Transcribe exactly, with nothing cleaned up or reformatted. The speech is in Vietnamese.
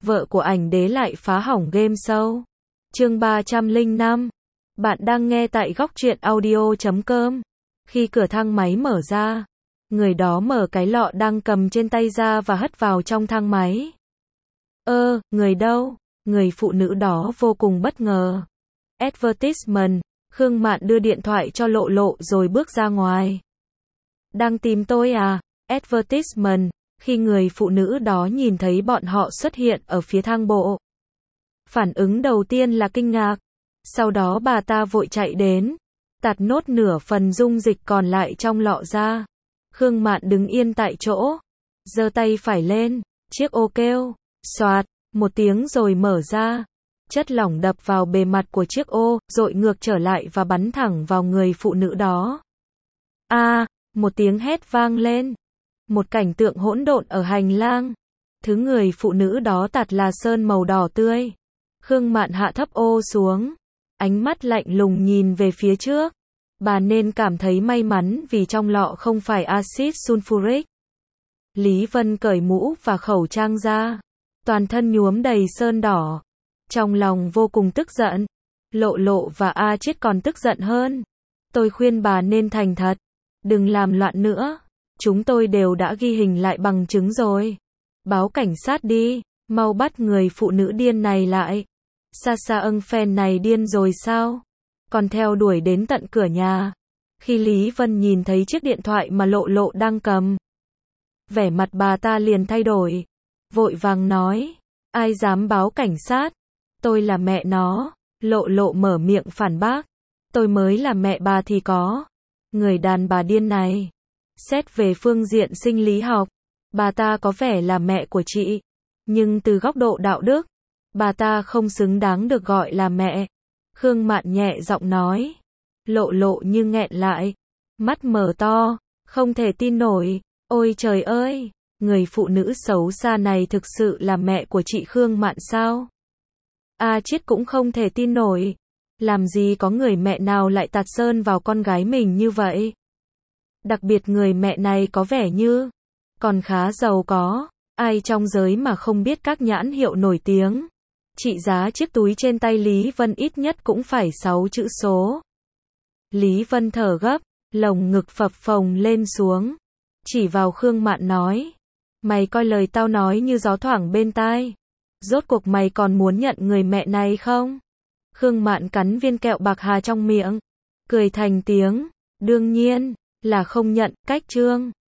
vợ của ảnh đế lại phá hỏng game show. Chương ba trăm lẻ năm. Bạn đang nghe tại góc truyện audio chấm com. Khi cửa thang máy mở ra, người đó mở cái lọ đang cầm trên tay ra và hất vào trong thang máy. Ơ, người đâu? Người phụ nữ đó vô cùng bất ngờ. Advertisement. Khương Mạn đưa điện thoại cho Lộ Lộ rồi bước ra ngoài. Đang tìm tôi à? Advertisement. Khi người phụ nữ đó nhìn thấy bọn họ xuất hiện ở phía thang bộ, phản ứng đầu tiên là kinh ngạc. Sau đó bà ta vội chạy đến, tạt nốt nửa phần dung dịch còn lại trong lọ ra. Khương Mạn đứng yên tại chỗ, giơ tay phải lên, chiếc ô kêu, xoạt, một tiếng rồi mở ra. Chất lỏng đập vào bề mặt của chiếc ô, dội ngược trở lại và bắn thẳng vào người phụ nữ đó. A, à, một tiếng hét vang lên. Một cảnh tượng hỗn độn ở hành lang. Thứ người phụ nữ đó tạt là sơn màu đỏ tươi. Khương Mạn hạ thấp ô xuống, ánh mắt lạnh lùng nhìn về phía trước. Bà nên cảm thấy may mắn vì trong lọ không phải axit sulfuric. Lý Vân cởi mũ và khẩu trang ra, toàn thân nhuốm đầy sơn đỏ. Trong lòng vô cùng tức giận. Lộ Lộ và A Chiết còn tức giận hơn. Tôi khuyên bà nên thành thật, đừng làm loạn nữa. Chúng tôi đều đã ghi hình lại bằng chứng rồi. Báo cảnh sát đi, mau bắt người phụ nữ điên này lại. Sasha ưng fan này điên rồi sao? Còn theo đuổi đến tận cửa nhà. Khi Lý Vân nhìn thấy chiếc điện thoại mà Lộ Lộ đang cầm, vẻ mặt bà ta liền thay đổi. Vội vàng nói, ai dám báo cảnh sát? Tôi là mẹ nó. Lộ Lộ mở miệng phản bác. Tôi mới là mẹ bà thì có. Người đàn bà điên này. Xét về phương diện sinh lý học, bà ta có vẻ là mẹ của chị. Nhưng từ góc độ đạo đức, bà ta không xứng đáng được gọi là mẹ. Khương Mạn nhẹ giọng nói. Lộ Lộ như nghẹn lại, mắt mở to, không thể tin nổi. Ôi trời ơi, người phụ nữ xấu xa này thực sự là mẹ của chị Khương Mạn sao? A Chiết cũng không thể tin nổi. Làm gì có người mẹ nào lại tạt sơn vào con gái mình như vậy? Đặc biệt người mẹ này có vẻ như còn khá giàu có. Ai trong giới mà không biết các nhãn hiệu nổi tiếng. Trị giá chiếc túi trên tay Lý Vân ít nhất cũng phải sáu chữ số. Lý Vân thở gấp, lồng ngực phập phồng lên xuống, chỉ vào Khương Mạn nói. Mày coi lời tao nói như gió thoảng bên tai. Rốt cuộc mày còn muốn nhận người mẹ này không? Khương Mạn cắn viên kẹo bạc hà trong miệng, cười thành tiếng. Đương nhiên là không nhận. Cách chương